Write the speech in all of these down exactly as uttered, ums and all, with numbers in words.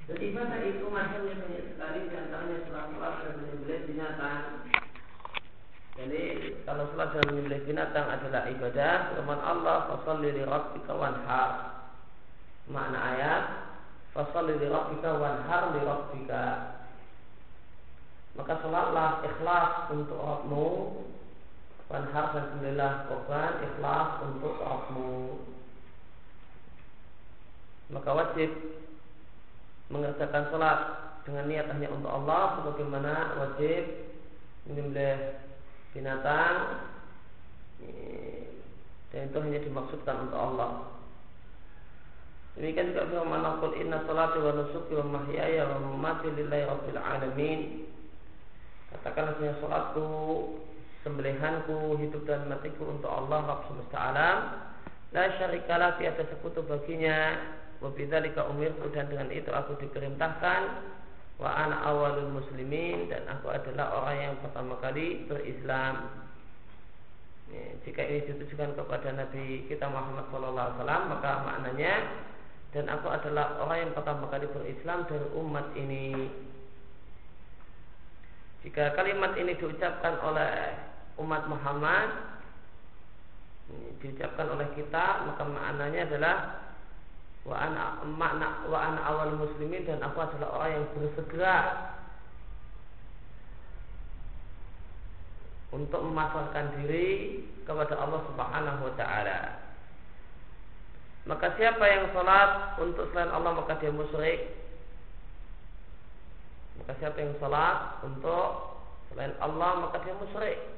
Dan ibadah itu macamnya banyak sekali, di antaranya sholat-sholat dan menyembelih binatang. Jadi kalau sholat dan menyembelih binatang adalah ibadah. Firman Allah, "Fasholli li rabbika wanhar." Makna ayat, "Fasholli li rabbika wanhar li rabbika." Maka sholatlah ikhlas untuk Rabbmu, wanhar dan sembelihlah korban ikhlas untuk Rabbmu. Maka wajib mengerjakan sholat dengan niat hanya untuk Allah, sebagaimana wajib menyembelih binatang dan itu hanya dimaksudkan untuk Allah. Demikian juga firman Allah, "Qul inna sholati wa nusuki wa mahyaya wa mamati lillahi rabbil alamin." Katakanlah sesungguhnya sholatku, sembelihanku, hidup dan matiku untuk Allah Rabb semesta alam. La syarikalah, tiada sekutu baginya. Wa bidzalika umirtu, dan dengan itu aku diperintahkan. Wa ana awalul muslimin, dan aku adalah orang yang pertama kali berislam. Ya, jika ini ditujukan kepada Nabi kita Muhammad sallallahu alaihi wasallam, maka maknanya, dan aku adalah orang yang pertama kali berislam dari umat ini. Jika kalimat ini diucapkan oleh umat Muhammad, diucapkan oleh kita, maka maknanya adalah wa ana makna wa ana awal muslimin, dan aku adalah orang yang bersegera untuk memasrahkan diri kepada Allah Subhanahu wa taala. Maka siapa yang salat untuk selain Allah maka dia musyrik. Maka siapa yang salat untuk selain Allah maka dia musyrik.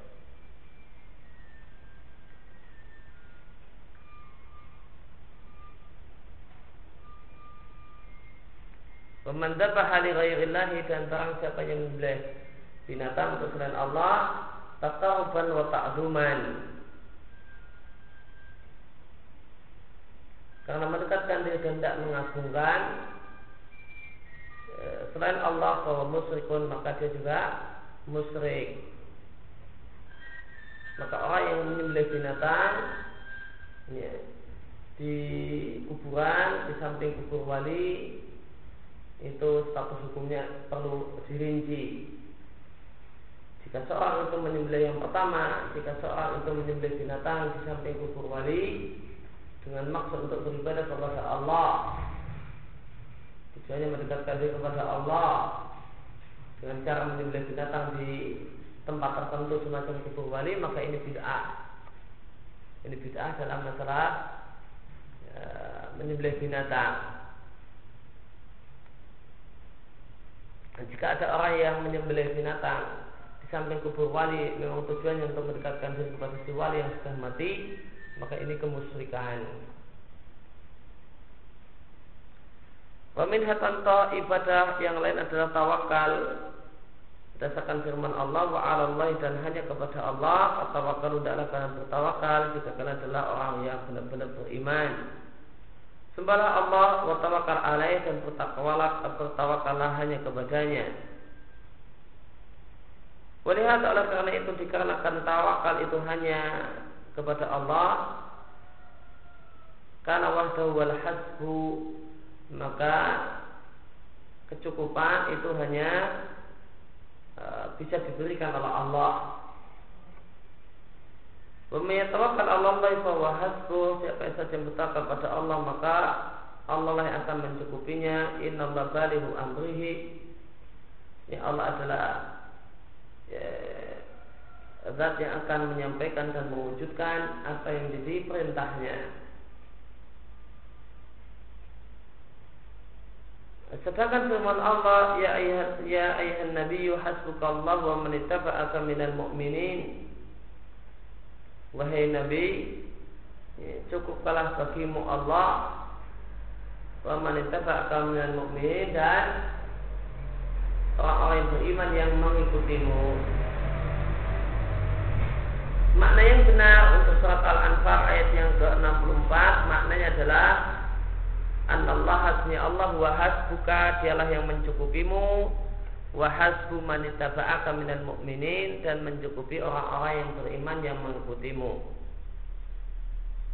Waman dzabaha li ghairillahi, dan barang siapa yang menyembelih binatang untuk selain Allah, taqarruban wa ta'dzuman, karena mendekatkan diri dan tidak mengagungkan selain Allah, bahwa musyrikun, maka dia juga musyrik. Maka orang yang menyembelih binatang ya, di kuburan, di samping kubur wali, itu status hukumnya perlu dirinci. Jika seorang itu menyembelih yang pertama, jika seorang itu menyembelih binatang di samping kubur wali dengan maksud untuk beribadah kepada Allah, tujuannya mendekatkan diri kepada Allah dengan cara menyembelih binatang di tempat tertentu semacam kubur wali, maka ini bid'ah. Ini bid'ah dalam masalah ya, menyembelih binatang. Dan jika ada orang yang menyembelih binatang di samping kubur wali memang tujuannya untuk mendekatkan diri kepada si wali yang sudah mati, maka ini kemusyrikan. Wa min hatanto, ibadah yang lain adalah tawakal berdasarkan firman Allah, wa 'alallahi, dan hanya kepada Allah. Tawakal hendaklah kalian bertawakal jika kalian adalah orang yang benar-benar beriman. Sembahlah Allah, wa tawakkal alaih, dan bertakwalah, bertawakallah hanya kepadanya. Walihat, oleh karena itu, dikarenakan tawakal itu hanya kepada Allah, karena wahdahu wal hasbu, maka kecukupan itu hanya uh, bisa diberikan oleh Allah. Wa may yatawakkal 'ala Allah fa huwa hasbuh, siapa yang saja bertawakal pada Allah maka Allah lah yang akan mencukupinya. Innallaha balighu amrihi, ya Allah adalah ya, zat yang akan menyampaikan dan mewujudkan apa yang jadi perintahnya. Sedangkan firman Allah, ya ayuhan ya ayuhan nabiyyu hasbukallahu wa man ittaba'aka minal mu'minin. Wahai Nabi, cukuplah bagimu Allah, wa man ittaba'aka minal mu'minin, dan orang-orang yang beriman yang mengikutimu. Makna yang benar untuk surat Al-Anfal ayat yang ke enam puluh empat, maknanya adalah Anallah, hasnya Allah, wa hasbuka, dialah yang mencukupimu, wa hasbu man ittaba'aka minal mu'minin, dan mencukupi orang-orang yang beriman yang mengikutimu.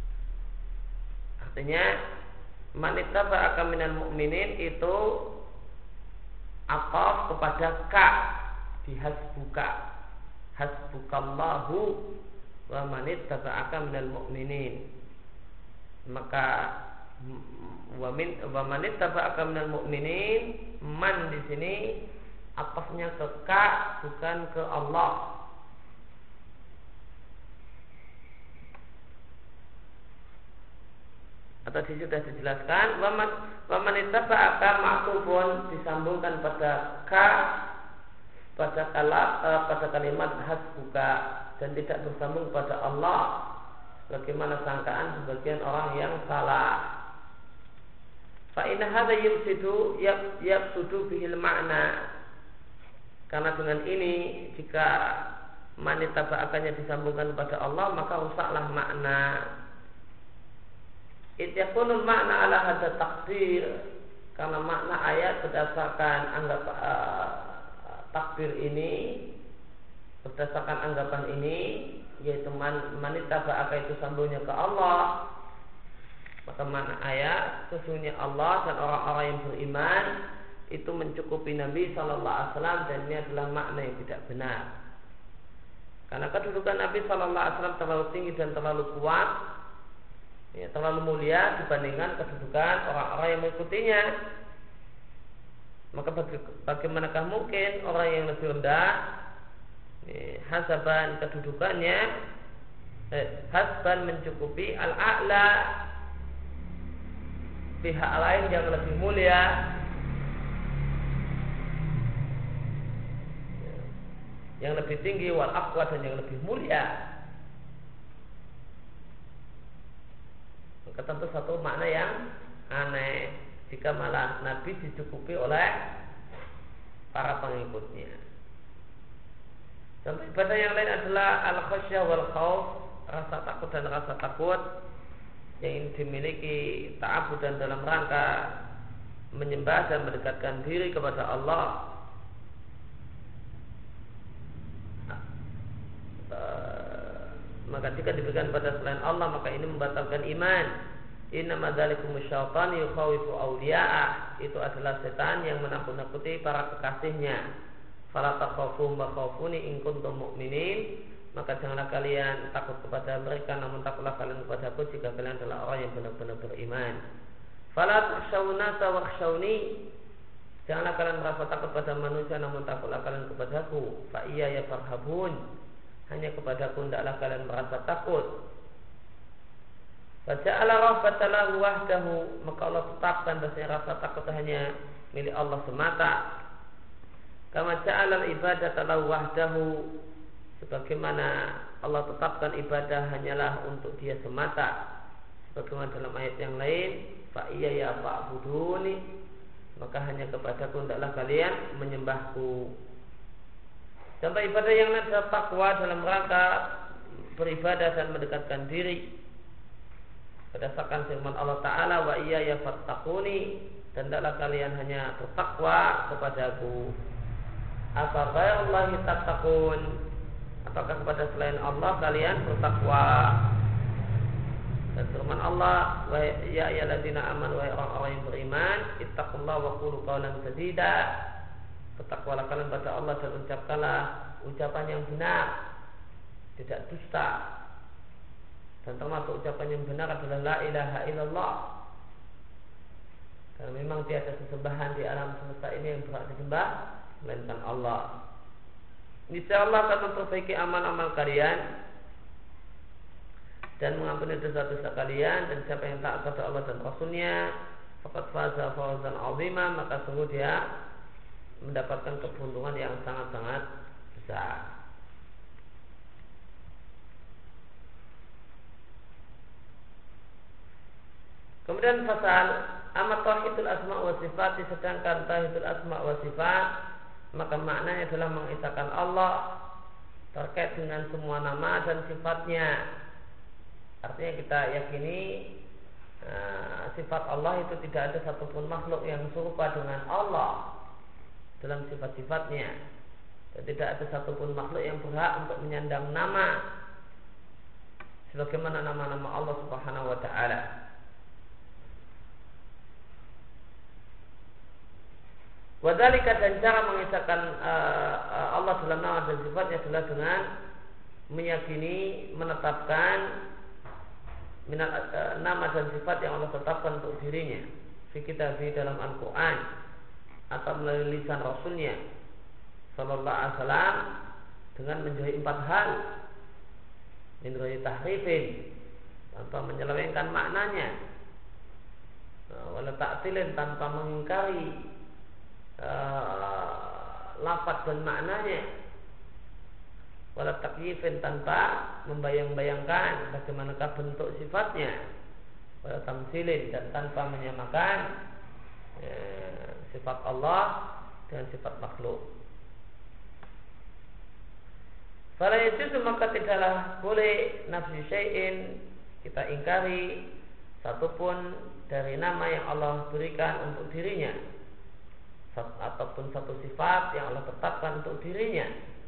Artinya man ittaba'aka minal mu'minin itu ataf kepada ka di hasbuka, hasbukallahu wa man ittaba'aka minal mu'minin. Maka wa min wa man ittaba'aka minal mu'minin, man di sini atafnya ke ka bukan ke Allah. Atau sudah dijelaskan wa man ittaba'aka ma'tufun disambungkan pada ka pada kala, uh, pada kalimat hasbuka dan tidak bersambung pada Allah bagaimana sangkaan sebagian orang yang salah. Fa inna hadza yufsidu yab yabsudu bihil makna. Karena dengan ini jika man ittaba'akanya disambungkan pada Allah maka rusaklah makna. Ityakunul makna ala hadza takdir, karena makna ayat berdasarkan anggap uh, takdir ini, berdasarkan anggapan ini, yaitu man manittaba'aka itu sambungnya ke Allah, maka makna ayat sesungguhnya Allah dan orang-orang yang beriman itu mencukupi Nabi Sallallahu Alaihi Wasallam, dan ini adalah makna yang tidak benar. Karena kedudukan Nabi Sallallahu Alaihi Wasallam terlalu tinggi dan terlalu kuat, ya, terlalu mulia dibandingkan kedudukan orang-orang yang mengikutinya. Maka bagaimanakah mungkin orang yang lebih rendah eh, hasaban kedudukannya eh, hasban mencukupi al-a'la pihak lain yang lebih mulia, yang lebih tinggi, wal aqwa, dan yang lebih mulia. Maka tentu satu makna yang aneh jika malah Nabi dicukupi oleh para pengikutnya. Contoh ibadah yang lain adalah al-khasyah wal khauf, rasa takut dan rasa takut yang dimiliki ta'abudan dalam rangka menyembah dan mendekatkan diri kepada Allah. Maka jika diberikan pada selain Allah maka ini membatalkan iman. Innama dzalikumus syaitan yukhawifu awliya'ah, itu adalah setan yang menakut-nakuti para kekasihnya. Fala takhafu wa khafuni in kuntum mu'minin, maka janganlah kalian takut kepada mereka, namun takutlah kalian kepadaku jika kalian adalah orang yang benar-benar beriman. Fala takhshawna wakhshawni, janganlah kalian merasa takut pada manusia, namun takutlah kalian kepadaku. Fa iyya farhabun, hanya kepadaku hendaklah kalian merasa takut. Faja'ala rahbatalahu wahdahu, maka Allah tetapkan bahasanya rasa takut hanya milik Allah semata. Kama ja'ala ibadata lahu wahdahu, sebagaimana Allah tetapkan ibadah hanyalah untuk Dia semata. Sebagaimana dalam ayat yang lain, fa iya ya fa'buduni, maka hanya kepadaku hendaklah kalian menyembahku. Contoh ibadah yang lain adalah takwa dalam rangka beribadah dan mendekatkan diri. Berdasarkan firman Allah Ta'ala, wa iya ya fattaquni, dan hendaklah kalian hanya bertakwa kepadaku. Apa ghairullahi tattaqun, apakah kepada selain Allah kalian bertakwa? Dan firman Allah, wa ya ayyuhalladzina amanu, wahai orang-orang yang beriman, ittaqullaha wa qulu qawlan sadida, bertakwalah kalian pada Allah dan ucapkanlah ucapan yang benar, tidak dusta. Dan termasuk ucapan yang benar adalah la ilaha illallah, karena memang tiada sesembahan di alam semesta ini yang berhak disembah melainkan Allah. Niscaya Allah akan memperbaiki amal-amal kalian dan mengampuni dosa-dosa kalian, dan siapa yang taat kepada Allah dan Rasulnya faqad faza fawzan 'azima, maka sungguh dia mendapatkan keberuntungan yang sangat-sangat besar. Kemudian pasal amat tauhidul asma wa sifat, sedangkan tauhidul asma wa sifat maka maknanya adalah mengisahkan Allah terkait dengan semua nama dan sifatnya. Artinya kita yakini uh, sifat Allah itu tidak ada satupun makhluk yang serupa dengan Allah dalam sifat-sifatnya, dan tidak ada satupun makhluk yang berhak untuk menyandang nama sebagaimana nama-nama Allah Subhanahu wa Ta'ala. Wadzalika, dan cara mengisahkan uh, uh, Allah dalam nama dan sifatnya adalah dengan meyakini, menetapkan minat, uh, nama dan sifat yang Allah tetapkan untuk dirinya fi kitabih dalam Al-Quran atau melalui lisan Rasulnya Sallallahu Alaihi Wasallam dengan menjauhi empat hal, min ghairi tahrifin, tanpa menyelewengkan maknanya, wala ta'tilin, tanpa mengingkari uh, lafaz dan maknanya, wala takyifin, tanpa membayang-bayangkan bagaimanakah bentuk sifatnya, wala tamtsilin, dan tanpa menyamakan eh, sifat Allah dengan sifat makhluk. Fala yajuzu, maka tidaklah boleh nafsi syai'in, kita ingkari satupun dari nama yang Allah berikan untuk dirinya, ataupun satu sifat yang Allah tetapkan untuk dirinya.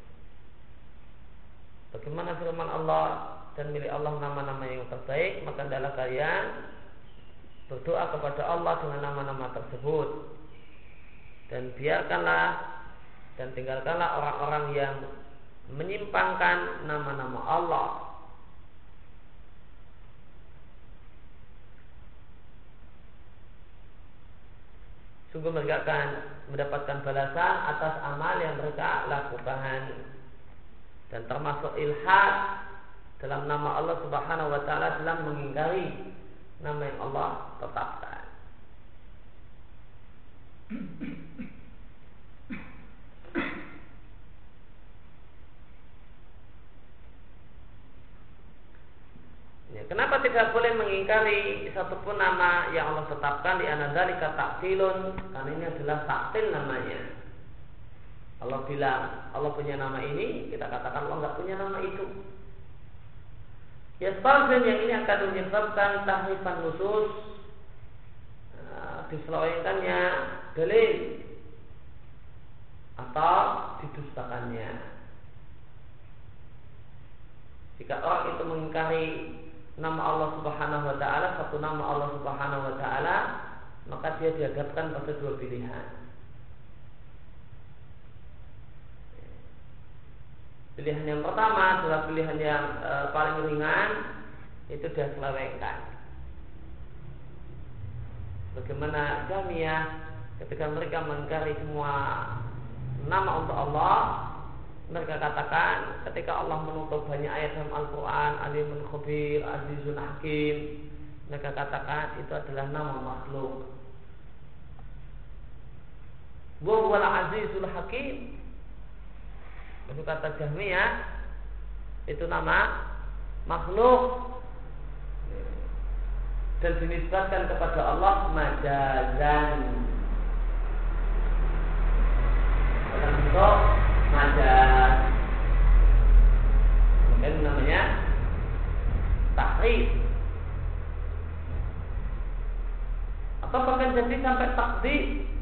Bagaimana firman Allah, dan milik Allah nama-nama yang terbaik, maka hendaklah kalian berdoa kepada Allah dengan nama-nama tersebut, dan biarkanlah dan tinggalkanlah orang-orang yang menyimpangkan nama-nama Allah. Sungguh mereka akan mendapatkan balasan atas amal yang mereka lakukan. Dan termasuk ilhad dalam nama Allah Subhanahu wa taala dalam mengingkari nama yang Allah tetapkan. Ya, kenapa tidak boleh mengingkari satupun nama yang Allah tetapkan? Di anadzalika ta'tilun, karena ini adalah ta'til namanya. Allah bilang Allah punya nama ini, kita katakan Allah nggak punya nama itu. Ya, sebabnya yang ini akan menyebabkan tahrifan nusus, nah, diselewengkannya dalil atau didustakannya. Jika orang itu mengingkari nama Allah Subhanahu wa taala, satu nama Allah Subhanahu wa taala, maka dia dihadapkan pada dua pilihan. Pilihan yang pertama adalah pilihan yang e, paling ringan, itu dia selewengkan. Bagaimana Jahmiyah ketika mereka mengingkari semua nama untuk Allah, mereka katakan ketika Allah menutup banyak ayat dalam Al-Quran, Alimun Khabir, Azizun Hakim, mereka katakan itu adalah nama makhluk. Wa huwal Azizul Hakim, itu kata Jahmiyah, itu nama makhluk dan dinisbatkan kepada Allah majazan, dalam bentuk majaz. Mungkin namanya tahrif, atau bahkan jadi sampai takdir.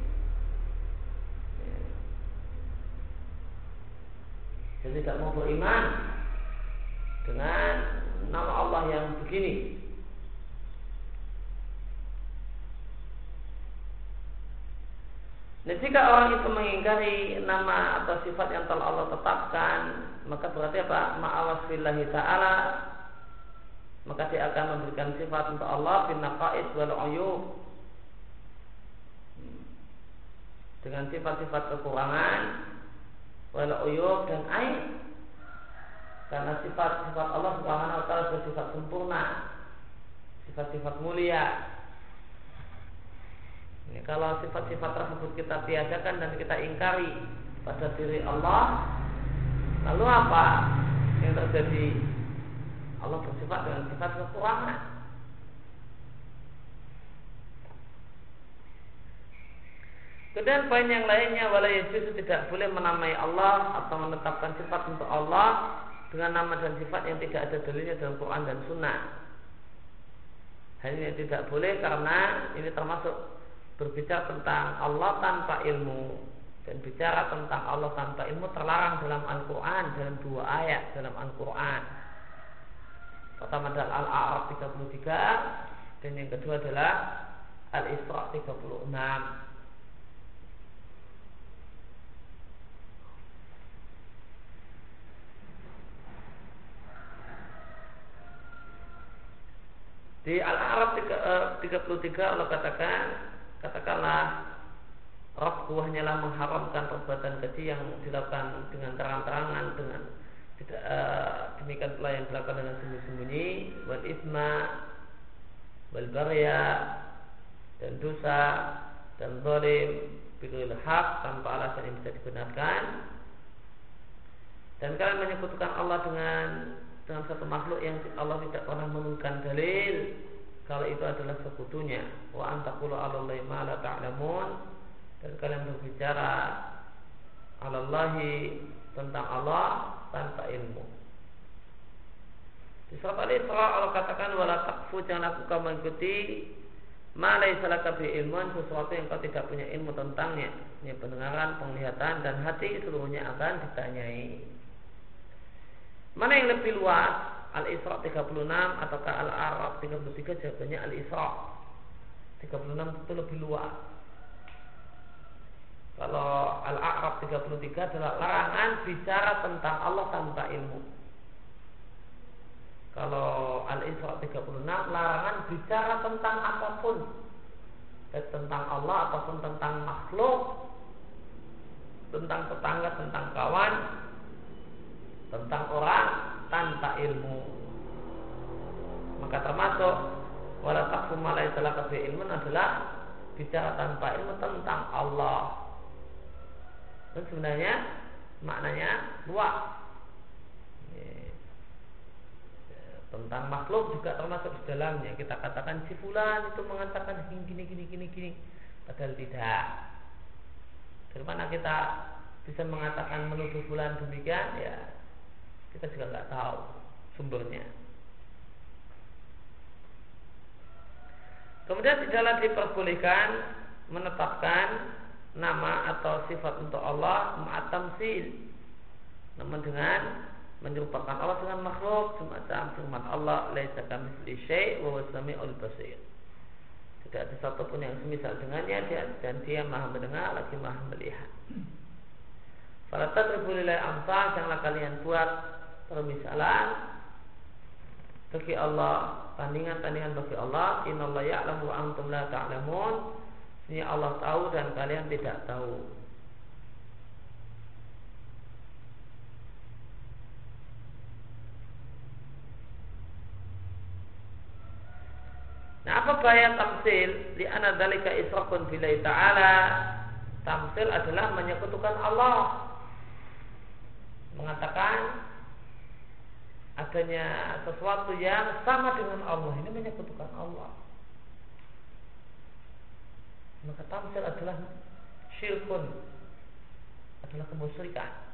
Jadi tidak mau beriman dengan nama Allah yang begini. Nah, jika orang itu mengingkari nama atau sifat yang telah Allah tetapkan, maka berarti apa? Ma'awasfillahi ta'ala, maka dia akan memberikan sifat untuk Allah bin naqais wal uyub, dengan sifat-sifat kekurangan, wal uyub, dan aib. Karena sifat-sifat Allah Subhanahu wa taala bersifat sempurna, sifat-sifat mulia. Ini kalau sifat-sifat tersebut kita tiadakan dan kita ingkari pada diri Allah, lalu apa yang terjadi? Allah bersifat dengan sifat kekurangan. Kemudian poin yang lainnya, wala yajuzu, tidak boleh menamai Allah atau menetapkan sifat untuk Allah dengan nama dan sifat yang tidak ada dalilnya dalam Quran dan Sunnah. Hal ini tidak boleh karena ini termasuk berbicara tentang Allah tanpa ilmu, dan bicara tentang Allah tanpa ilmu terlarang dalam Al-Quran, dalam dua ayat dalam Al-Quran. Pertama adalah Al-A'raf tiga puluh tiga, dan yang kedua adalah Al-Isra tiga puluh enam. Di Al-A'raf tiga puluh tiga Allah katakan, katakanlah Rabbku hanyalah mengharamkan perbuatan keji yang dilakukan dengan terang-terangan, dengan tidak uh, demikian pula yang dilakukan dengan sembunyi-sembunyi, wal isma, wal barya, dan dosa, dan zalim, bighairil haq, tanpa alasan yang bisa dibenarkan. Dan kalian menyekutukan Allah dengan dengan satu makhluk yang Allah tidak pernah menunjukkan dalil kalau itu adalah sekutunya. Wa antaqulu 'alallahi ma la ta'lamun, dan kalian berbicara 'alallahi tentang Allah tanpa ilmu. Di surat Al-Isra Allah katakan wala taqfu, janganlah engkau mengikuti ma laisa laka bi ilmun, sesuatu yang kau tidak punya ilmu tentangnya. Ini pendengaran, penglihatan, dan hati seluruhnya akan ditanyai. Mana yang lebih luas? Al-Isra tiga puluh enam ataukah Al-A'raf tiga puluh tiga? Jawabannya Al-Isra tiga puluh enam itu lebih luas. Kalau Al-A'raf tiga puluh tiga adalah larangan bicara tentang Allah tanpa ilmu. Kalau Al-Isra tiga puluh enam larangan bicara tentang apapun, baik tentang Allah ataupun tentang makhluk, tentang tetangga, tentang kawan, tentang orang tanpa ilmu. Maka termasuk wala taqfu ma laysa laka bi ilmun adalah bicara tanpa ilmu tentang Allah. Dan sebenarnya maknanya luas. Tentang makhluk juga termasuk di dalamnya. Kita katakan si fulan itu mengatakan gini gini gini gini, padahal tidak. Dari mana kita bisa mengatakan menuduh fulan demikian? Ya, kita juga nggak tahu sumbernya. Kemudian tidaklah diperbolehkan menetapkan nama atau sifat untuk Allah ma'at tamtsil, namun dengan menyerupakan Allah dengan makhluk, semacam firman Allah laisa kamitslihi syai' wa huwas samiul basir. Tidak ada satupun yang semisal dengannya, dan dia maha mendengar lagi maha melihat. Fala tadribu lillahi amsal, janganlah kalian buat permisalan bagi Allah, tandingan-tandingan bagi Allah. Innallaha ya'lamu wa antum la ta'lamun. Ini Allah tahu dan kalian tidak tahu. Nah, apa bahaya tamsil? Li'anna dzalika isyraqun billahi ta'ala. Tamsil adalah menyekutukan Allah, mengatakan adanya sesuatu yang sama dengan Allah, ini menyekutukan Allah. Maka tamsil adalah syirkun, adalah kemusyrikan.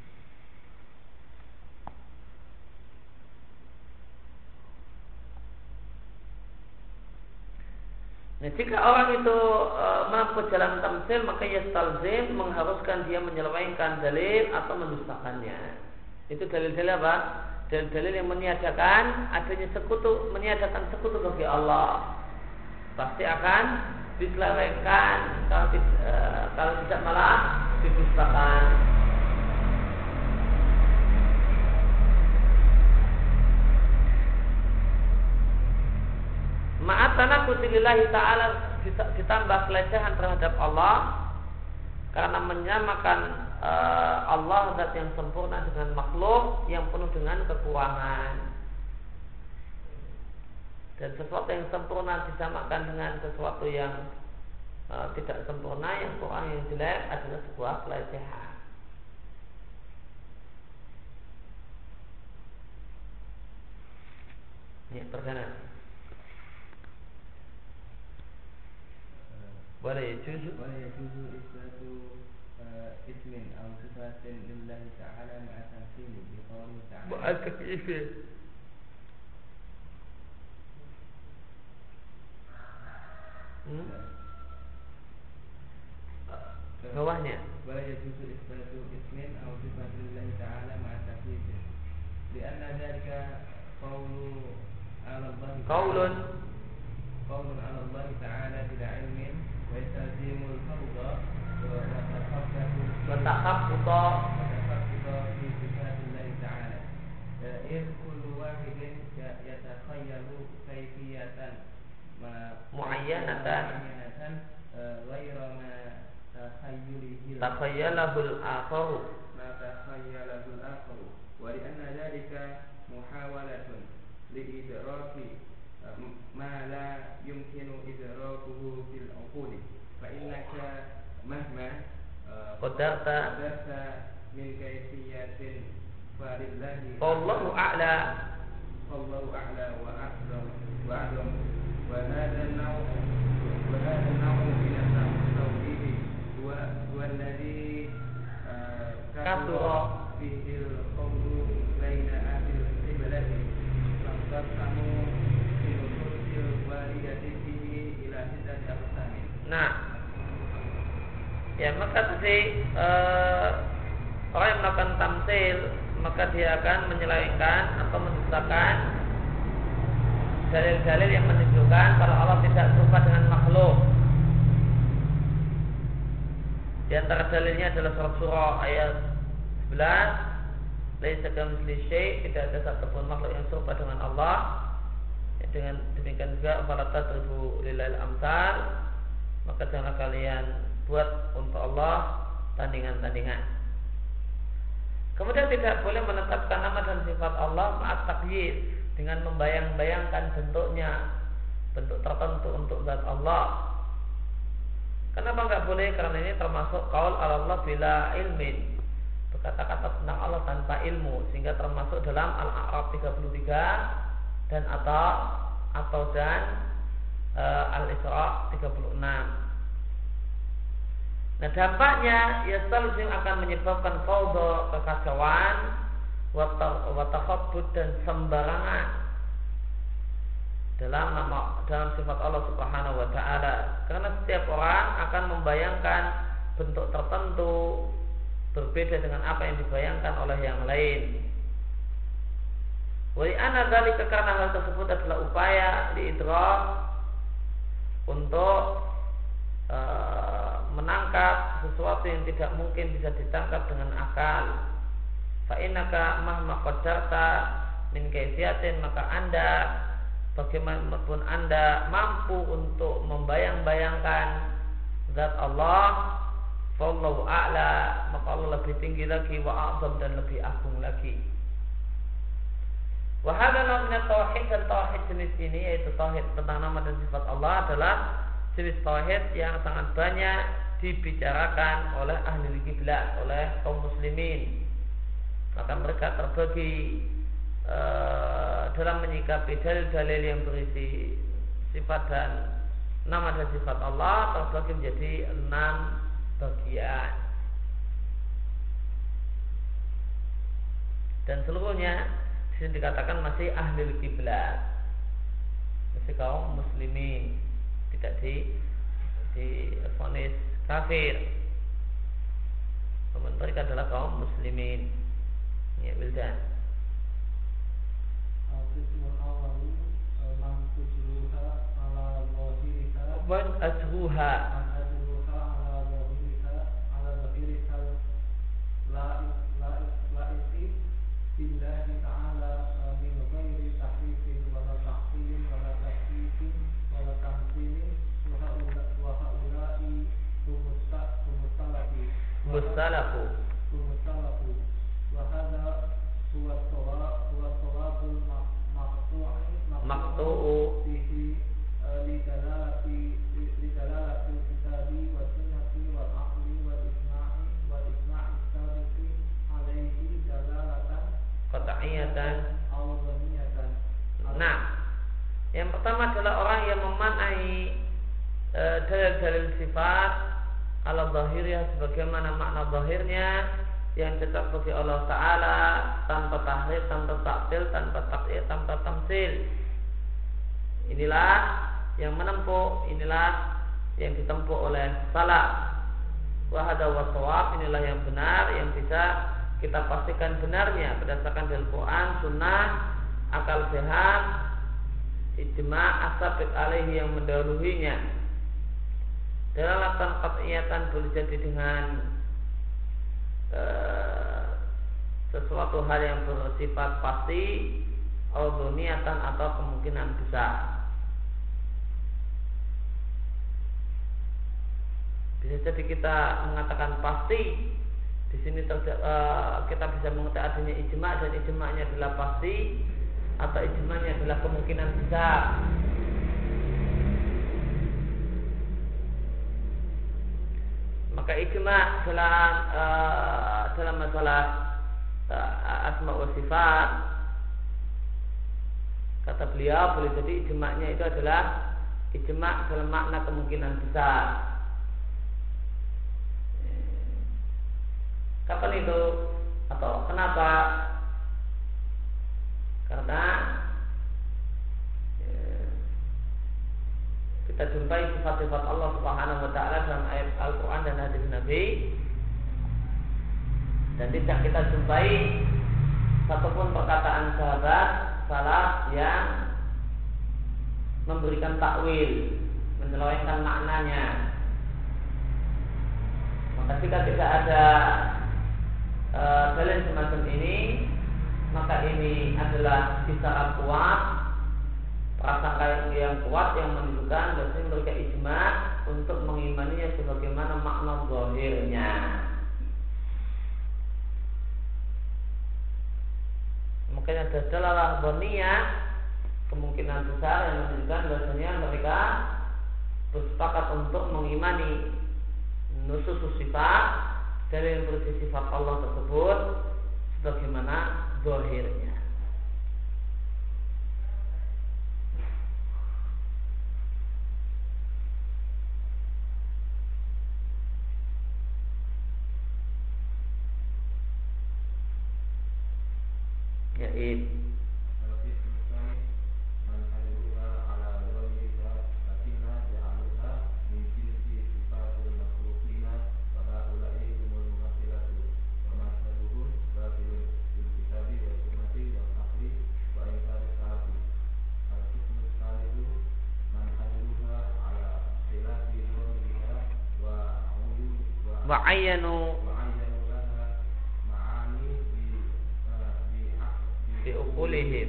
Nah, jika orang itu e, menempuh jalan tamsil, maka yastalzim, mengharuskan dia menyelewengkan dalil atau mendustakannya. Itu dalil-dalil apa? Dalil-dalil yang meniadakan adanya sekutu, meniadakan sekutu bagi Allah, pasti akan diselewengkan, kalau tidak, e, kalau tidak malah didustakan. Ma'atana kutilillahi ta'ala, ditambah kelecehan terhadap Allah karena menyamakan uh, Allah zat yang sempurna dengan makhluk yang penuh dengan kekurangan. Dan sesuatu yang sempurna disamakan dengan sesuatu yang uh, tidak sempurna, yang kurang, yang jelek, adalah sebuah pelecehan. Ini perdana. ولا يجوز ولا يجوز إثبات اسم أو صفات لله تعالى مع تمثيله بقوله تعالى مع تكييفه. bawahnya ولا يجوز إثبات اسم أو صفات لله تعالى مع تكييفه لأن ذلك قول على الله قول قول على الله تعالى بلا علم ويستلزم الفرض وتخبط وتخبط في صفات الله تعالى إذ كل واحد yatakhayyalu kaifiyatan muayyanatan ghayra ma takhayyulihi takhayyalahul akharu ma takhayyalahu al-akharu wa li anna dhalika muhawalatun li idraki ma la yumkinu idrakuhu fil uquli fa innaka mahma qadarta min kaifiyatin falillahi wallahu a'la wallahu a'la wa a'lam wa a'lam wa hadha an-naw' wa hadha an-naw' min at-tawhid wa huwa alladhi kathura fihi al-qawlu baina ahli al-qiblati faqasamu fi nususil waliyati fihi ila sittati aqsamin. Nah, ya maka tadi uh, orang yang melakukan tamtsil maka dia akan menyelewengkan atau mendustakan dalil-dalil yang menunjukkan kalau Allah tidak serupa dengan makhluk. Di antara dalilnya adalah surat Surah ayat sebelas, laisa kamitslihi syai', tidak ada satupun makhluk yang serupa dengan Allah. Ya, dengan demikian juga fala tadribu lillahil amsal, maka janganlah kalian buat untuk Allah tandingan-tandingan. Kemudian tidak boleh menetapkan nama dan sifat Allah ma'at taqyid, dengan membayang-bayangkan bentuknya, bentuk tertentu untuk zat Allah. Kenapa enggak boleh? Karena ini termasuk qaul Allah bila ilmin, berkata-kata tentang Allah tanpa ilmu, sehingga termasuk dalam Al-A'raf tiga puluh tiga dan atau atau dan uh, Al-Isra tiga puluh enam. Nah, dampaknya ya selalu akan menyebabkan fawdha, kekacauan, wa takhabbut dan sembarangan dalam nama dalam sifat Allah Subhanahu wa taala. Karena setiap orang akan membayangkan bentuk tertentu berbeda dengan apa yang dibayangkan oleh yang lain. Wa anna dzalika, karena hal tersebut adalah upaya diidrak untuk uh, menangkap sesuatu yang tidak mungkin bisa ditangkap dengan akal. Fa innaka mahma qaddarta min kaifiyatin, maka Anda bagaimanapun Anda mampu untuk membayang-bayangkan zat Allah, fallahu a'la, maka Allah lebih tinggi lagi, wa a'zam, dan lebih agung lagi. Wa hadha namanya tauhid, dan tauhid jenis ini yaitu tauhid tentang nama dan sifat Allah adalah jenis tauhid yang sangat banyak dibicarakan oleh ahli kiblat, oleh kaum muslimin. Maka mereka terbagi e, dalam menyikapi dalil-dalil yang berisi sifat dan nama dan sifat Allah terbagi menjadi enam bagian, dan seluruhnya disini dikatakan masih ahli kiblat, masih kaum muslimin, tidak di divonis kafir. Namun mereka adalah kaum muslimin. Ya, bildan. Al-qismul awal man tujruha ala zahiriha Man ajruha man ajruha ala zahiriha ala zahiriha la la la isi billahi ta'ala min ghairi tahrifin wa la ta'tilin wa la tahrifin wa la tamthilin wa haula'i mustalafu mustalafu wa hadha huwa thawab huwa thawabul maqtu'i maqtu'u fihi li dalalati li dalalati kitabi wa sunnati wal aqli wal ijma'i wal ijma'i sabiqi alaihi dalalatan qat'iyatan aw dhaniyatan. Nah, yang pertama adalah orang yang memaknai e, dalil-dalil sifat ala zahirnya sebagaimana makna zahirnya yang cocok bagi Allah Ta'ala, tanpa tahrif, tanpa ta'til, tanpa takyid, tanpa tamsil. Inilah yang menempuh, inilah yang ditempuh oleh salaf. Wa hadza wa shawab, inilah yang benar, yang bisa kita pastikan benarnya berdasarkan dalil Quran, sunnah, akal sehat, ijma' as-sabiq alaihi yang mendahulunya. Dalalatan qat'iyatan boleh jadi dengan uh, sesuatu hal yang bersifat pasti, Audoniatan atau kemungkinan besar. Bisa jadi kita mengatakan pasti. Di sini terja, uh, kita bisa mengerti adanya ijma dan ijma'nya adalah pasti atau ijma'nya adalah kemungkinan besar. Maka ijma' dalam uh, dalam masalah uh, asma wa sifat, kata beliau, boleh jadi ijma'nya itu adalah ijma' dalam makna kemungkinan besar. Kapan itu atau kenapa? Karena ya, kita jumpai sifat-sifat Allah Subhanahu wa taala dalam ayat Al-Qur'an dan hadis Nabi, dan tidak kita jumpai satupun perkataan sahabat salaf yang memberikan takwil, menyelewengkan maknanya. Maka jika tidak ada Uh, dalil semacam ini, maka ini adalah isyarat kuat, prasangka yang, yang kuat yang menunjukkan bahwa mereka ijma' untuk mengimaninya sebagaimana makna zahirnya. Mungkin ada dalalah dhaniyah, kemungkinan besar yang menunjukkan bahwasanya mereka bersepakat untuk mengimani nusus sifat dari yang berisi sifat Allah tersebut sebagaimana zahirnya. Yaitu wa'ayyanu bi uqulihim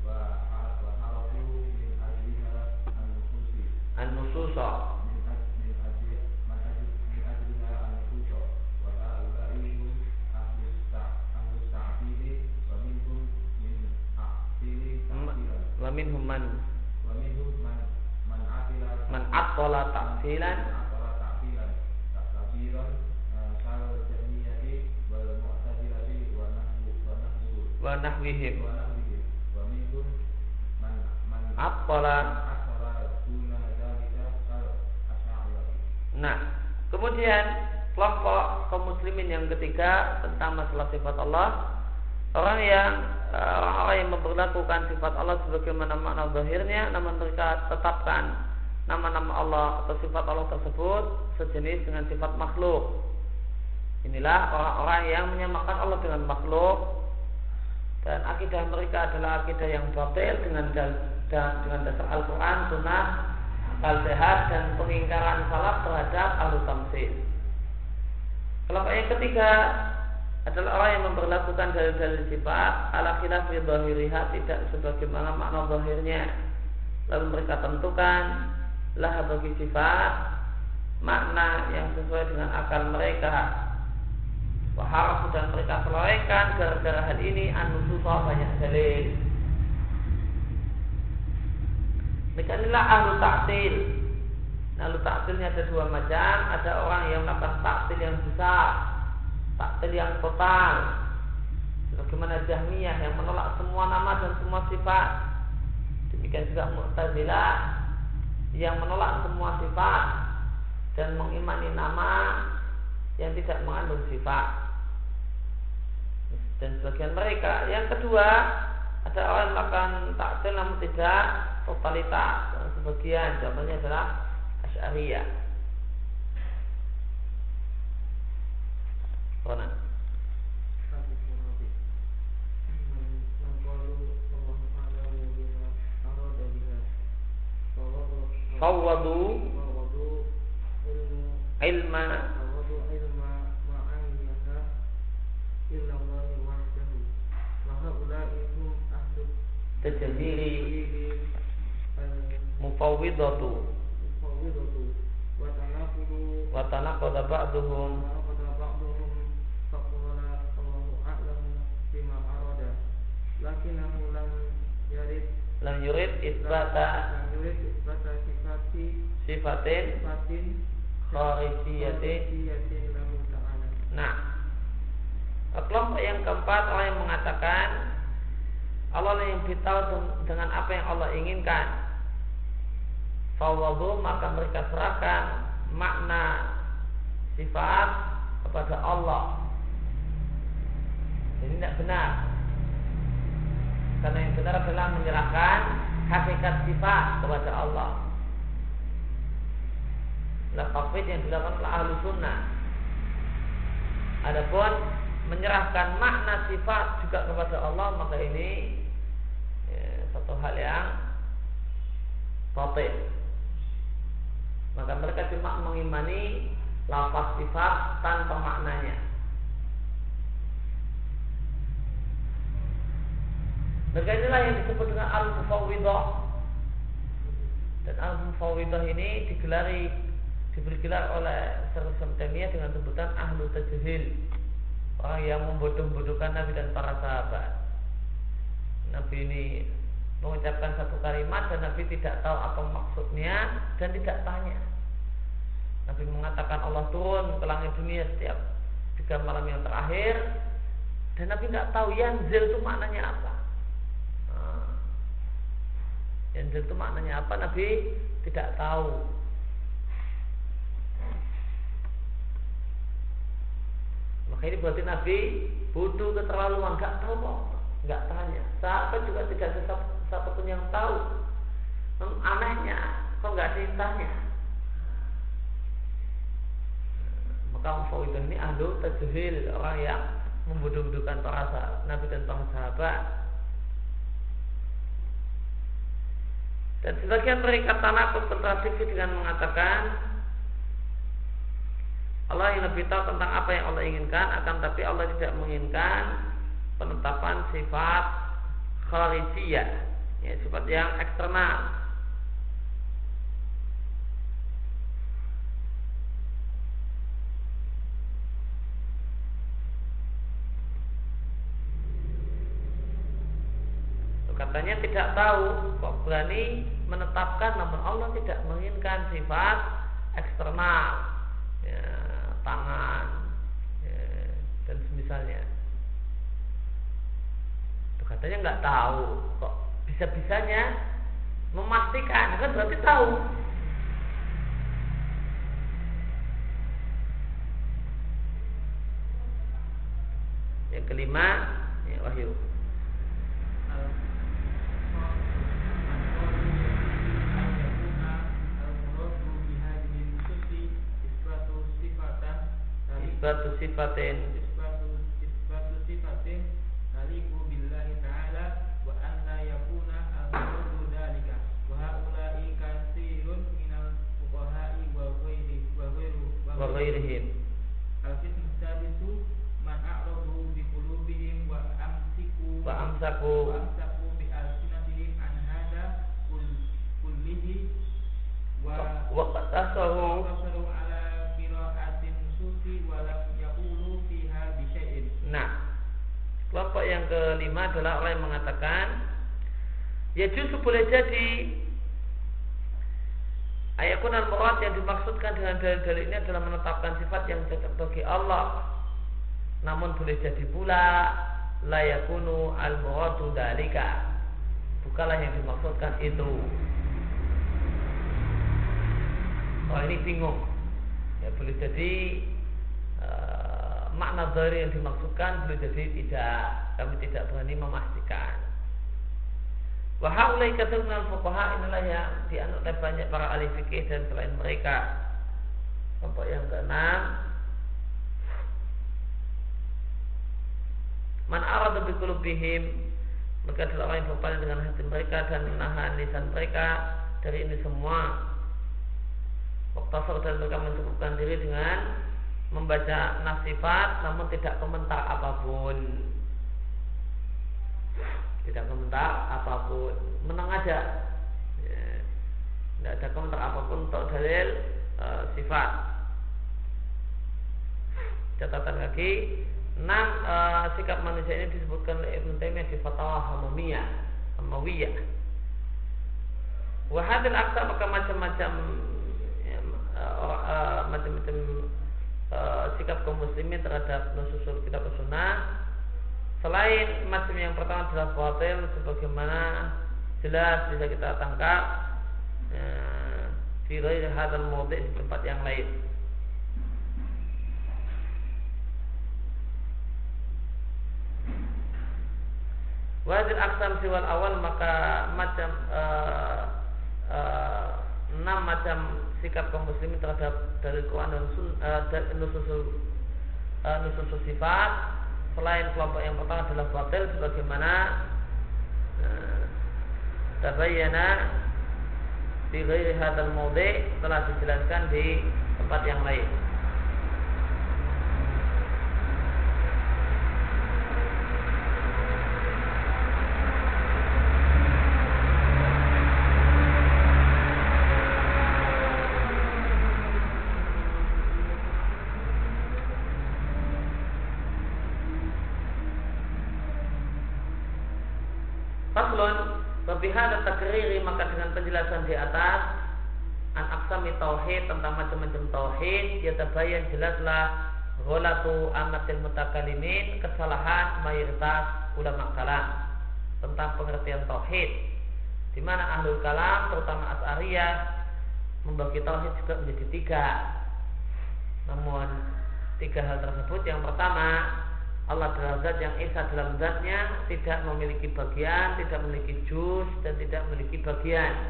an-nususa wa minhum man man aqala ta'silan wa nahwihim aqala. Nah, kemudian kelompok kaum muslimin yang ketiga tentang masalah sifat Allah, orang yang orang-orang yang memperlakukan sifat Allah sebagaimana makna zahirnya, namun mereka tetapkan nama-nama Allah atau sifat Allah tersebut sejenis dengan sifat makhluk. Inilah orang-orang yang menyamakan Allah dengan makhluk, dan akidah mereka adalah akidah yang batil dengan dan dengan dasar Al-Quran, Sunnah, akal sehat, dan pengingkaran salaf terhadap ahlu tamtsil. Kelompok yang ketiga adalah orang yang memperlakukan dalil-dalil sifat ala khilafi dhahiriha, tidak sebagaimana makna zahirnya. Lalu mereka tentukan lah bagi sifat makna yang sesuai dengan akal mereka. Waharaf, dan mereka selewengkan gara-gara hal ini an-nususah, banyak dalil. Mereka inilah ahlu ta'til. Nah, ahlu ta'tilnya ada dua macam. Ada orang yang melakukan ta'til yang besar, ta'til yang total, sebagaimana Jahmiyah yang menolak semua nama dan semua sifat. Demikian juga Mu'tazilah yang menolak semua sifat dan mengimani nama yang tidak mengandung sifat. Dan sebagian mereka yang kedua, ada orang yang melakukan ta'til namun tidak totalitas. Dan sebagian jawabannya adalah Asy'ariyah. Mana? Fawwadu ilma tajhiri mufawwidatu mufawwidatu wa tanaqulu wa tanaqada ba'duhum lakinnahu lam yarid lam yurid isbata lam yurid isbata sifati sifatin sifatin kharijiyatin kharijiyatin lahu ta'ala. Nah, kelompok yang keempat orang yang mengatakan Allah yang beritahu dengan apa yang Allah inginkan. Fawwadu, maka mereka serahkan makna sifat kepada Allah. Jadi tidak benar. Karena yang benar adalah menyerahkan hakikat sifat kepada Allah. Adalah tauhid yang dilakukan oleh ahlu sunnah. Adapun menyerahkan makna sifat juga kepada Allah, maka ini ya, satu hal yang batil. Maka mereka cuma mengimani lafaz sifat tanpa maknanya. Maka inilah yang disebut dengan al-mufawwidah. Dan al-mufawwidah ini digelari, diberi gelar oleh Syekh Islam Taimiyah dengan sebutan ahlu tajhil, orang yang membodoh-bodohkan Nabi dan para sahabat. Nabi ini mengucapkan satu kalimat dan Nabi tidak tahu apa maksudnya dan tidak tanya. Nabi mengatakan Allah turun ke langit dunia setiap tiga malam yang terakhir, dan Nabi tidak tahu yanzil itu maknanya apa. Yanzil itu maknanya apa, Nabi tidak tahu. Maka ini berarti Nabi bodoh keterlaluan, nggak tahu kok, nggak tanya. Sahabat juga tidak ada satupun yang tahu. Anehnya, kok nggak ada yang tanya. Maka mufawwidah ini ahlu tajhil, orang yang membodoh-bodohkan para sahabat, Nabi dan para sahabat. Dan sebagian mereka tanakut kontradiksi dengan mengatakan Allah yang lebih tahu tentang apa yang Allah inginkan, akan tapi Allah tidak menginginkan penetapan sifat kharijiyah, ya, sifat yang eksternal. Katanya tidak tahu, kok berani menetapkan, namun Allah tidak menginginkan sifat eksternal, ya, tangan, ya, dan semisalnya. Tuh, katanya nggak tahu, kok bisa-bisanya memastikan, kan berarti tahu. Yang kelima, ya, wahyu. Isbatu sifatin Isbatu Isbatu sifatin naliku billahi ta'ala wa anna yakuna al-muradu dhalika wa ha'ulai katsirun minal fuqaha'i wa ghairi wa ghairu wa ghairihim. Al-qismu sabitu man a'radu bi qulubihim wa amsiku wa amsaku wa amsaku bi alsinatihim an hadha kullihi wa wa qatasahu ala qira'atin nususi wa lam yaqulu fiha bi syai'in. Nah, kelompok yang kelima adalah orang yang mengatakan ya justru boleh jadi ayakun al-murad yang dimaksudkan dengan dalil-dalil ini adalah menetapkan sifat yang cocok bagi Allah. Namun boleh jadi pula la yakunu al-muradu dalika, bukanlah yang dimaksudkan itu. Oh, ini bingung. Ya, boleh jadi uh, makna dhahir yang dimaksudkan, boleh jadi tidak. Kami tidak berani memastikan. Wa haulai katsirun minal fuqaha, inilah yang dianut oleh banyak para ahli fikih dan selain mereka. Kelompok yang keenam, man arada bi qulubihim, mereka adalah orang yang berpaling dengan hati mereka dan menahan lisan mereka dari ini semua. Waktasar, dan mereka mencukupkan diri dengan membaca nasifat namun tidak komentar apapun. tidak komentar apapun, menang aja, ya, tidak ada komentar apapun untuk dalil e, sifat. Catatan kaki enam, e, sikap manusia ini disebutkan oleh Ibnu Taimiyah di Fatwa Hamawiyah. Hamawiyah. Wahadil aksa, maka macam-macam ya, uh, uh, macam-macam uh, sikap kaum muslimin terhadap nususul kitab sunnah. Selain macam yang pertama adalah batil, sebagaimana jelas bisa kita tangkap uh, di ghairi hadzal mawdi', di tempat yang lain. Wahadil aksam siwal awal, maka macam uh, Uh, enam macam sikap kaum muslimin terhadap dari Quran dan sun, uh, nususul uh, nususul sifat. Selain kelompok yang pertama adalah batil, sebagaimana uh, tabayyana di ghairi hadzal mawdi', telah dijelaskan di tempat yang lain. Bihada takriri, maka dengan penjelasan di atas an aqsami tauhid, tentang macam-macam tauhid, ya tabayyan, jelaslah ghalatu amatil mutakallimin, kesalahan mayoritas ulama kalam tentang pengertian tauhid, di mana ahlul kalam terutama Asy'ariyah membagi tauhid juga menjadi tiga. Namun tiga hal tersebut, yang pertama, Allah adalah zat yang esa dalam zatnya, tidak memiliki bagian, tidak memiliki juz, dan tidak memiliki bagian.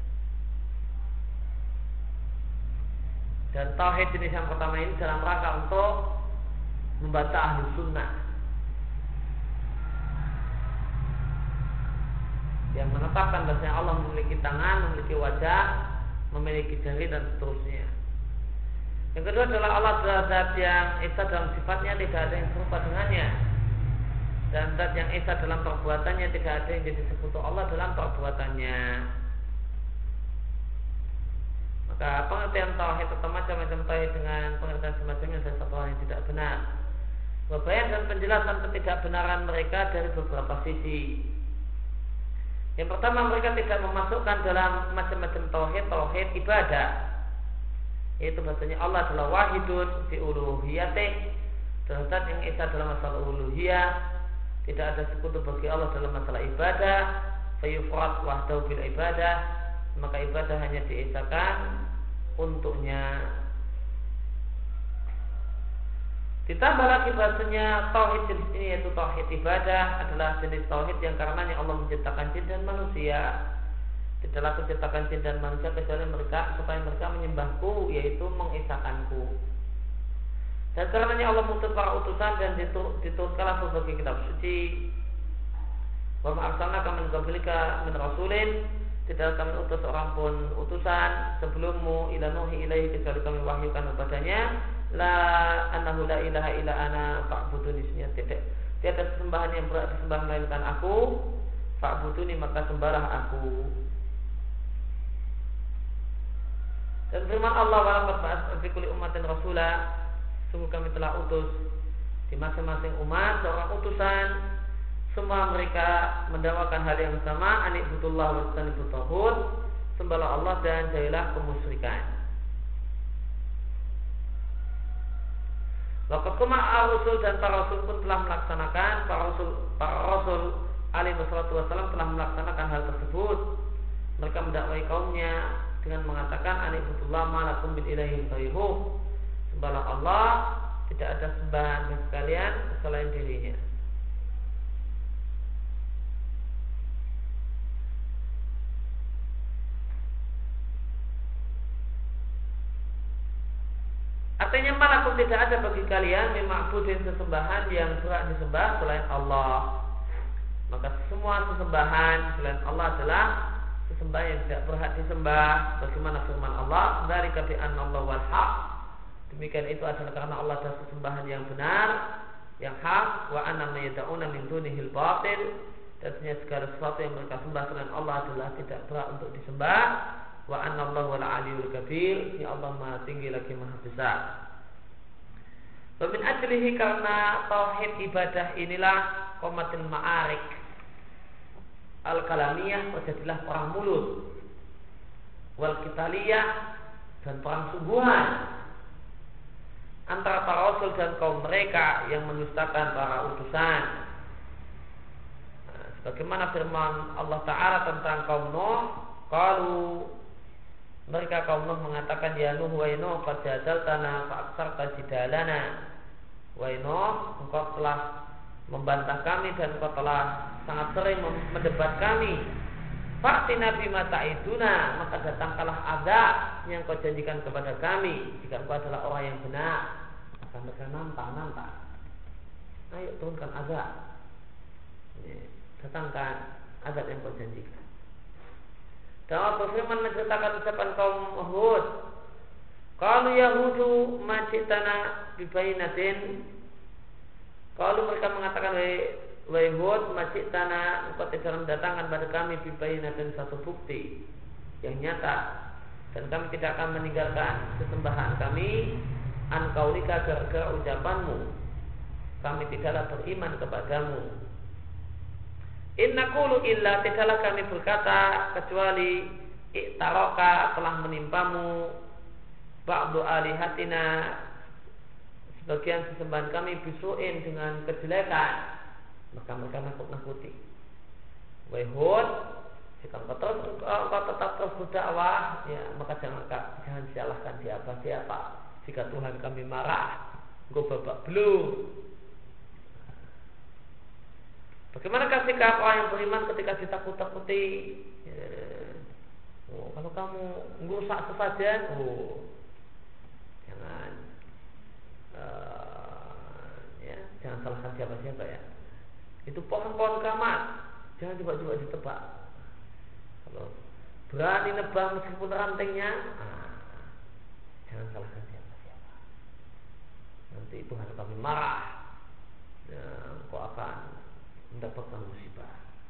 Dan tauhid jenis yang pertama ini dalam rangka untuk membantah ahli sunnah yang menetapkan bahwasanya Allah memiliki tangan, memiliki wajah, memiliki jari, dan seterusnya. Yang kedua adalah Allah adalah zat yang esa dalam sifatnya, tidak ada yang serupa dengannya, dan zat yang esa dalam perbuatannya, tidak ada yang jadi sekutu Allah dalam perbuatannya. Maka pengertian tauhid atau macam-macam tauhid dengan pengertian semacamnya adalah satu hal yang tidak benar. Wabayan dan penjelasan ketidakbenaran mereka dari beberapa sisi. Yang pertama, mereka tidak memasukkan dalam macam-macam tauhid tauhid ibadah, yaitu bahasanya Allah adalah wahidun fi uluhiyatih, adalah zat yang esa dalam masalah uluhiyah, tidak ada sekutu bagi Allah dalam masalah ibadah. Fayufrad wahdahu bil ibadah, maka ibadah hanya diesakan untuknya. Ditambah lagi bahasanya tauhid jenis ini, yaitu tauhid ibadah, adalah jenis tauhid yang karenanya Allah menciptakan jin dan manusia. Tidaklah aku ciptakan jin dan manusia kecuali mereka supaya mereka menyembahku, yaitu mengesakanku. Dan karenanya Allah mengutus para utusan dan diturunkanlah berbagai kitab suci. Wa ma arsalnaka min qablika min rasulin, tidak kami utus seorang pun utusan sebelummu ila nuhi ilaihi, kecuali kami wahyukan kepadanya la annahu la ilaha illa ana fa'buduni, tidak tiada sesembahan yang berhak disembah melainkan aku, fa'buduni, maka sembahlah aku. Dan firman Allah, walaqad ba'atsna fi kulli ummatin rasula, sungguh kami telah utus di masing-masing umat seorang utusan, semua mereka mendakwakan hal yang sama, anibudullah wa istanibut taghut, sembahlah Allah dan jauhilah kemusyrikan. Laqad kuma ar-rusul, dan para rasul pun telah melaksanakan, para rasul para rasul alaihi wassalatu wassalam telah melaksanakan hal tersebut. Mereka mendakwai kaumnya dengan mengatakan anibudullah ma lakum min ilahin ghairuh, sembahlah Allah, tidak ada sembahan bagi kalian selain dirinya. Artinya malakum, tidak ada bagi kalian mima'budin, sesembahan yang berhak disembah selain Allah. Maka semua sesembahan selain Allah adalah sesembahan yang tidak berhak disembah. Bagaimana firman Allah, dzalika bi anna Allah wal haq, demikian itu adalah karena Allah adalah sesembahan yang benar, yang hak, wa anna ma yad'una min dunihil batil, dan segala sesuatu yang mereka sembah selain Allah adalah tidak berhak untuk disembah. Wa anallahu wal aliyul kabir, ya Allah Maha tinggi lagi Maha besar. Wa min ajlihi, karena tauhid ibadah inilah qomatil ma'arik al-kalamiyah, terjadilah perang mulut, wal qitaliyah, dan perang sungguhan antara para rasul dan kaum mereka yang mendustakan para utusan. Nah, sebagaimana firman Allah Ta'ala tentang kaum Nuh, qalu, mereka kaum Nuh mengatakan, ya Nuh, wa Nuh, qad jadaltana fa aktsarta jidalana. Wa Nuh, engkau telah membantah kami dan engkau telah sangat sering mendebat kami. Fakti Nabi mata iduna, maka datangkanlah azab yang kau janjikan kepada kami jika engkau adalah orang yang benar. Maka mereka nantang, nantang. Ayo turunkan azab, datangkan azab yang kau janjikan. Dan Allah berfirman menceritakan ucapan kaum Hud. Qalu yahudu majitana bibainatin. Kalau mereka mengatakan, wahai Hud, majitana, engkau tidak mendatangkan pada kami bibainatin, satu bukti yang nyata, dan kami tidak akan meninggalkan sesembahan kami an qaulika, gara-gara ucapanmu. Kami tidaklah beriman kepadamu. Inna qulu illa, tidaklah kami berkata kecuali iktaraka, telah menimpamu ba'du alihatina, sebagian sesembahan kami, bisu'in, dengan kejelekan. Maka mereka nakut-nakuti. Wahai Hud, jika engkau terus engkau tetap terus berdakwah, ya maka jangan jangan salahkan siapa-siapa. Jika Tuhan kami marah, engkau babak belur. Bagaimana sikap orang yang beriman ketika ditakut-takuti? Ya, oh, kalau kamu ngerusak sesajen, oh, jangan, uh, ya, jangan salahkan siapa-siapa ya. Itu pohon-pohon keramat, jangan coba-coba ditebak. Kalau berani nebang meskipun rantingnya, ah, jangan salahkan siapa-siapa. Nanti Tuhan kami marah, ya, kau akan mendapatkan musibah.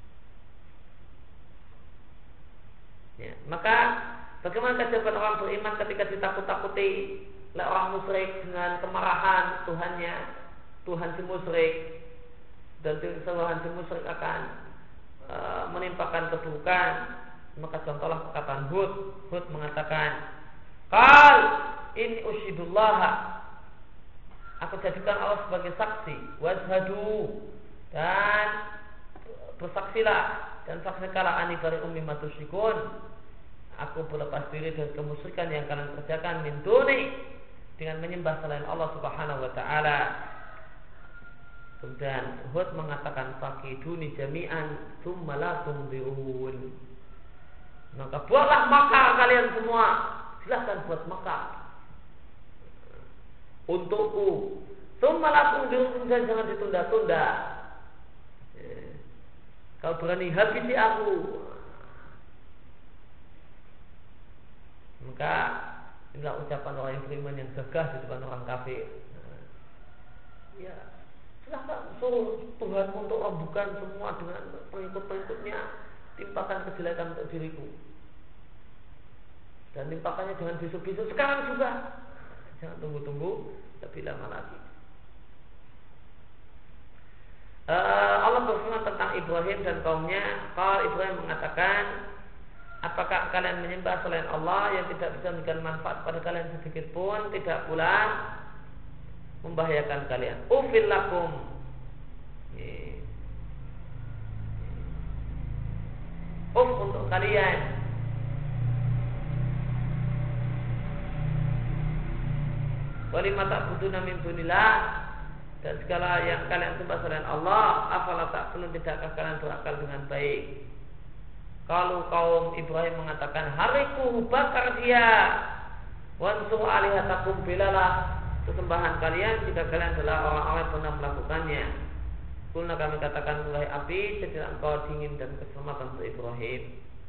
Ya, maka bagaimana jawaban orang beriman ketika ditakut-takuti oleh orang musyrik dengan kemarahan Tuhannya, Tuhan si musyrik, dan kesalahan si musyrik akan e, menimpakan keburukan. Maka contohlah perkataan Hud. Hud mengatakan, qal inni usyidullah, aku jadikan Allah sebagai saksi, washhadu, dan bersaksilah, dan saksikanlah ani bari ummi matusyrikun, aku berlepas diri dari kemusyrikan yang kalian kerjakan min duni, dengan menyembah selain Allah Subhanahu wa taala. Kemudian Hud mengatakan, faqiduni jami'an tsumma la tunzirun, maka buatlah makar kalian semua, silahkan buat makar untukku, tsumma la tunzirun, dan jangan ditunda-tunda. Kalau berani habisi aku, maka inilah ucapan orang yang beriman yang gagah di depan orang kafir. Ya, silahkan suruh Tuhan untuk rembukan semua dengan pengikut-pengikutnya, timpakan kejelekan untuk diriku, dan timpakannya jangan besok-besok, sekarang juga, jangan tunggu-tunggu lebih lama lagi. Uh, Allah berfirman tentang Ibrahim dan kaumnya. Kalau Ibrahim mengatakan, apakah kalian menyembah selain Allah yang tidak bisa memberikan manfaat pada kalian sedikit pun, tidak pula membahayakan kalian? Ufil lakum, uf untuk kalian, walima ta'buduna min dunillah, dan segala yang kalian sembah selain Allah, afala ta'qilun, tidakkah kalian berakal dengan baik? Kalau kaum Ibrahim mengatakan, hariku, bakar dia, wansur alihatakum, belalah sesembahan kalian jika kalian adalah orang-orang yang pernah melakukannya. Kulna, kami katakan, mulai api, jadilah engkau dingin dan keselamatan untuk Ibrahim.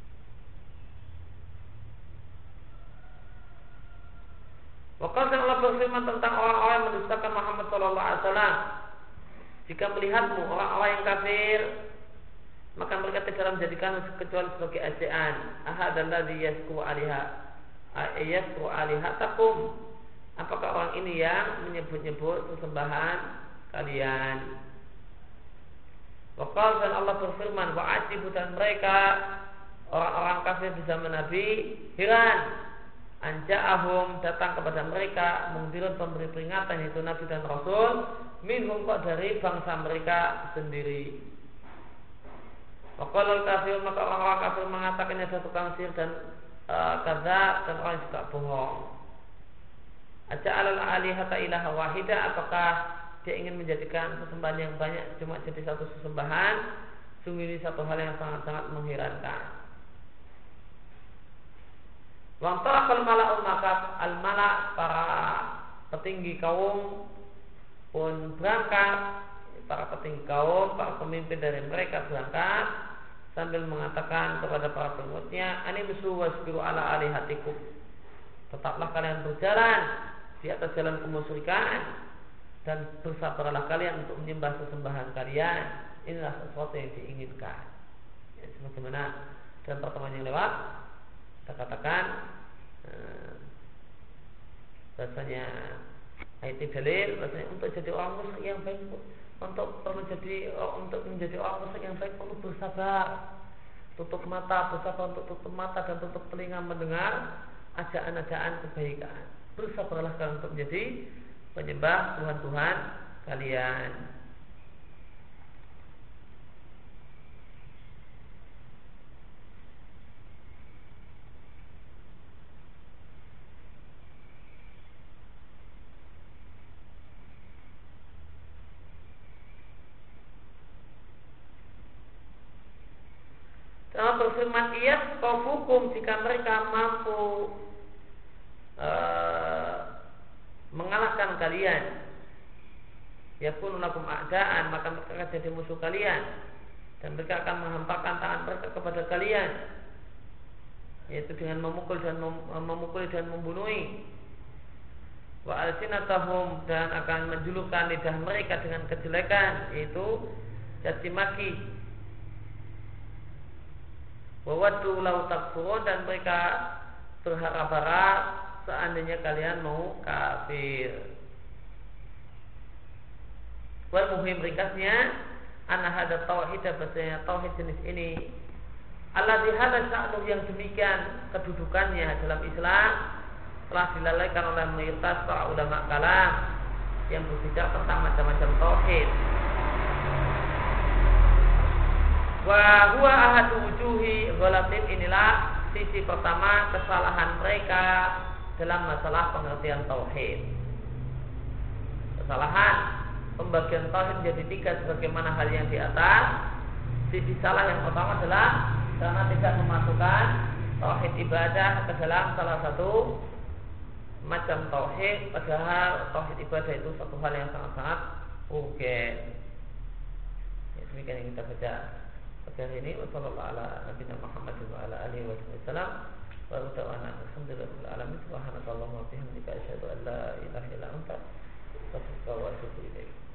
Waktu Allah berfirman tentang orang-orang yang mendustakan Muhammad Sallallahu Alaihi Wasallam, jika melihatmu orang-orang yang kafir maka mereka tidaklah menjadikan kecuali sebagai ejaan. Ahadalladzi yasku aliha ayasku alihatakum. Apakah orang ini yang menyebut-nyebut sesembahan kalian? Waqal, dan Allah berfirman, wa'ajibu, dan mereka orang-orang kafir di zaman Nabi heran, anja'ahum, datang kepada mereka mungdirun, pemberi peringatan, yaitu Nabi dan Rasul, minhum, kok dari bangsa mereka sendiri. Waqal al-kafir, maka orang-orang kafir mengatakan ada tukang sihir dan uh, kaza, dan orang juga bohong. Aja'alal alihata ilaha wahida, apakah dia ingin menjadikan sesembahan yang banyak cuma jadi satu sesembahan? Sungguh ini satu hal yang sangat-sangat mengherankan. Wangtarakal mala'ul, maka al-mala', para petinggi kaum pun berangkat, para petinggi kaum, para pemimpin dari mereka berangkat sambil mengatakan kepada para pengikutnya, animsu wasbiru ala alihatikum, tetaplah kalian berjalan di atas jalan kemusyrikan dan bersabarlah kalian untuk menyembah sesembahan kalian. Inilah sesuatu yang diinginkan. Ya, sebagaimana dalam pertemuan yang lewat kita katakan eh, rasanya ayat dalil, rasanya untuk jadi orang musyrik yang baik, untuk perlu jadi untuk menjadi orang musyrik yang baik perlu bersabar, tutup mata, bersabar untuk tutup mata dan tutup telinga mendengar ajaan-ajaan kebaikan. Bersabarlah kalian untuk menjadi penyembah Tuhan-Tuhan kalian. Allah berfirman, iyas kaufukum, jika mereka mampu uh, mengalahkan kalian, yakunu lakum a'daan, maka mereka akan jadi musuh kalian dan mereka akan menghampakan tangan mereka kepada kalian, yaitu dengan memukul dan mem, memukul dan membunuhi. Wa alsinatahum, dan akan menjulurkan lidah mereka dengan kejelekan, yaitu caci maki. Wa waddu law takfurun, dan mereka berharap-harap seandainya kalian mau kafir. Wal muhim, ringkasnya, anna hada tauhid, bahasanya tauhid jenis ini, alladzi hada sya'nu, yang demikian kedudukannya dalam Islam, telah dilalaikan oleh mayoritas para ulama kalam yang berbicara tentang macam-macam tauhid. Wa huwa ahadu wujuhi ghalatin, inilah sisi pertama kesalahan mereka dalam masalah pengertian tauhid. Kesalahan pembagian tauhid menjadi tiga sebagaimana hal yang di atas. Sisi salah yang pertama adalah karena tidak memasukkan tauhid ibadah ke dalam salah satu macam tauhid, padahal tauhid ibadah itu satu hal yang sangat-sangat urgen. Ya, demikian yang kita baca pada hari ini. Wassallallahu ala nabiyina Muhammad wa ala alihi wasallam. Wa ta'ala alhamdulillahil alamin. Subhanakallahumma wa bihamdika asyhadu an la ilaha illa anta astaghfiruka wa atubu ilaik.